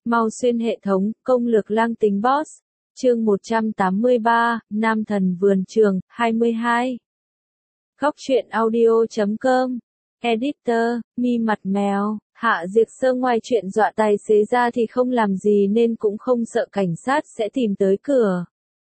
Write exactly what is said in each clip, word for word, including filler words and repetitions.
Mau xuyên hệ thống, công lược lang tính boss. Chương một trăm tám mươi ba, Nam thần vườn trường, hai mươi hai. Góc truyện audio chấm com. Editor, mi mặt mèo. Hạ Diệp Sơ ngoài chuyện dọa tài xế ra thì không làm gì nên cũng không sợ cảnh sát sẽ tìm tới cửa.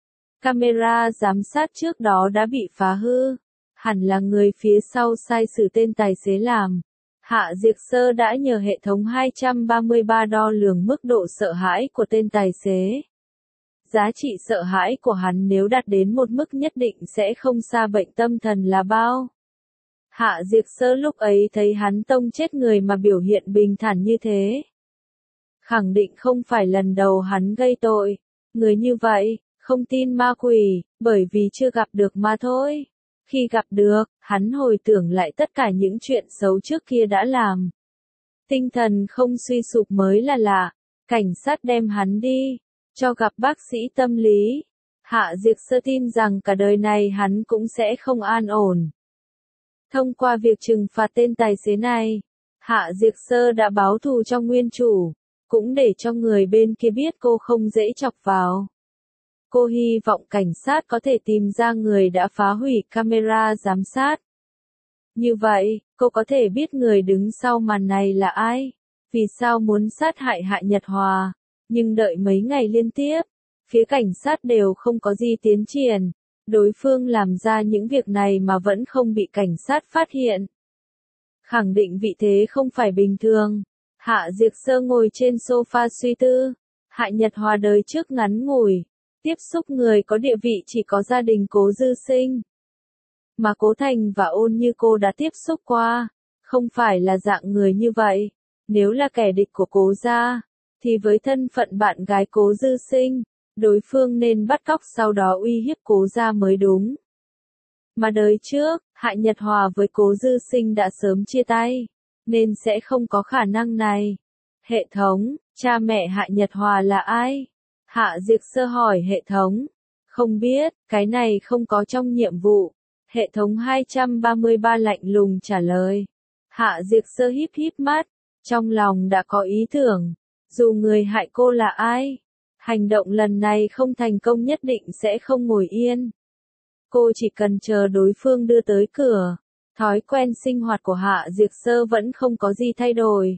Camera giám sát trước đó đã bị phá hư. Hẳn là người phía sau sai sử tên tài xế làm. Hạ Diệp Sơ đã nhờ hệ thống hai trăm ba mươi ba đo lường mức độ sợ hãi của tên tài xế. Giá trị sợ hãi của hắn nếu đạt đến một mức nhất định sẽ không xa bệnh tâm thần là bao. Hạ Diệp Sơ lúc ấy thấy hắn tông chết người mà biểu hiện bình thản như thế. Khẳng định không phải lần đầu hắn gây tội. Người như vậy, không tin ma quỷ, bởi vì chưa gặp được mà thôi. Khi gặp được, hắn hồi tưởng lại tất cả những chuyện xấu trước kia đã làm. Tinh thần không suy sụp mới là lạ. Cảnh sát đem hắn đi, cho gặp bác sĩ tâm lý. Hạ Diệp Sơ tin rằng cả đời này hắn cũng sẽ không an ổn. Thông qua việc trừng phạt tên tài xế này, Hạ Diệp Sơ đã báo thù cho nguyên chủ, cũng để cho người bên kia biết cô không dễ chọc vào. Cô hy vọng cảnh sát có thể tìm ra người đã phá hủy camera giám sát. Như vậy, cô có thể biết người đứng sau màn này là ai, vì sao muốn sát hại Hạ Nhật Hòa. Nhưng đợi mấy ngày liên tiếp, phía cảnh sát đều không có gì tiến triển. Đối phương làm ra những việc này mà vẫn không bị cảnh sát phát hiện. Khẳng định vị thế không phải bình thường. Hạ Diệp Sơ ngồi trên sofa suy tư. Hạ Nhật Hòa đời trước ngắn ngủi. Tiếp xúc người có địa vị chỉ có gia đình Cố Dư Sinh. Mà Cố Thành và Ôn Như cô đã tiếp xúc qua. Không phải là dạng người như vậy. Nếu là kẻ địch của Cố gia, thì với thân phận bạn gái Cố Dư Sinh, đối phương nên bắt cóc sau đó uy hiếp Cố gia mới đúng. Mà đời trước, Hạ Nhật Hòa với Cố Dư Sinh đã sớm chia tay, nên sẽ không có khả năng này. Hệ thống, cha mẹ Hạ Nhật Hòa là ai? Hạ Diệp Sơ hỏi hệ thống. Không biết, cái này không có trong nhiệm vụ. Hệ thống hai trăm ba mươi ba lạnh lùng trả lời. Hạ Diệp Sơ híp híp mắt, trong lòng đã có ý tưởng. Dù người hại cô là ai, hành động lần này không thành công nhất định sẽ không ngồi yên. Cô chỉ cần chờ đối phương đưa tới cửa. Thói quen sinh hoạt của Hạ Diệp Sơ vẫn không có gì thay đổi.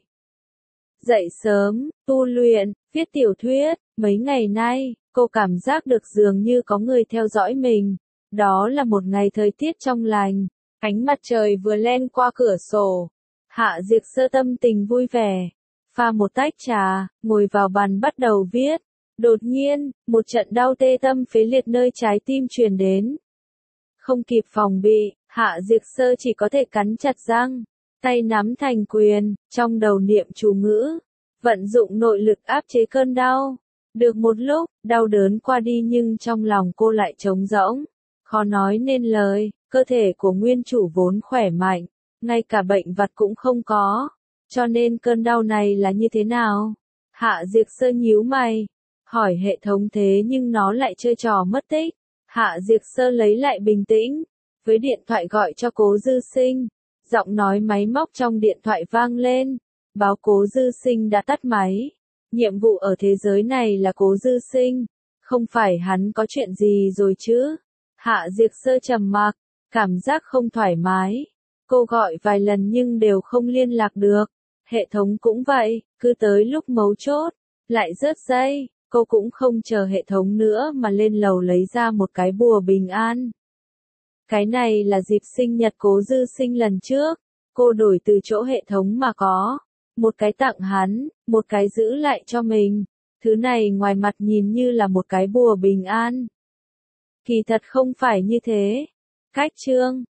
Dậy sớm, tu luyện, viết tiểu thuyết. Mấy ngày nay, cô cảm giác được dường như có người theo dõi mình. Đó là một ngày thời tiết trong lành. Ánh mặt trời vừa len qua cửa sổ. Hạ Diệp Sơ tâm tình vui vẻ. Pha một tách trà, ngồi vào bàn bắt đầu viết. Đột nhiên, một trận đau tê tâm phế liệt nơi trái tim truyền đến. Không kịp phòng bị, Hạ Diệp Sơ chỉ có thể cắn chặt răng, tay nắm thành quyền, trong đầu niệm chú ngữ, vận dụng nội lực áp chế cơn đau. Được một lúc, đau đớn qua đi nhưng trong lòng cô lại trống rỗng, khó nói nên lời. Cơ thể của nguyên chủ vốn khỏe mạnh, ngay cả bệnh vặt cũng không có, cho nên cơn đau này là như thế nào? Hạ Diệp Sơ nhíu mày, hỏi hệ thống thế nhưng nó lại chơi trò mất tích. Hạ Diệp Sơ lấy lại bình tĩnh, với điện thoại gọi cho Cố Dư Sinh. Giọng nói máy móc trong điện thoại vang lên, báo Cố Dư Sinh đã tắt máy. Nhiệm vụ ở thế giới này là Cố Dư Sinh, không phải hắn có chuyện gì rồi chứ? Hạ Diệp Sơ trầm mặc, cảm giác không thoải mái. Cô gọi vài lần nhưng đều không liên lạc được. Hệ thống cũng vậy, cứ tới lúc mấu chốt, lại rớt dây. Cô cũng không chờ hệ thống nữa mà lên lầu lấy ra một cái bùa bình an. Cái này là dịp sinh nhật Cố Dư Sinh lần trước. Cô đổi từ chỗ hệ thống mà có. Một cái tặng hắn, một cái giữ lại cho mình. Thứ này ngoài mặt nhìn như là một cái bùa bình an. Kỳ thật không phải như thế. Cách chương,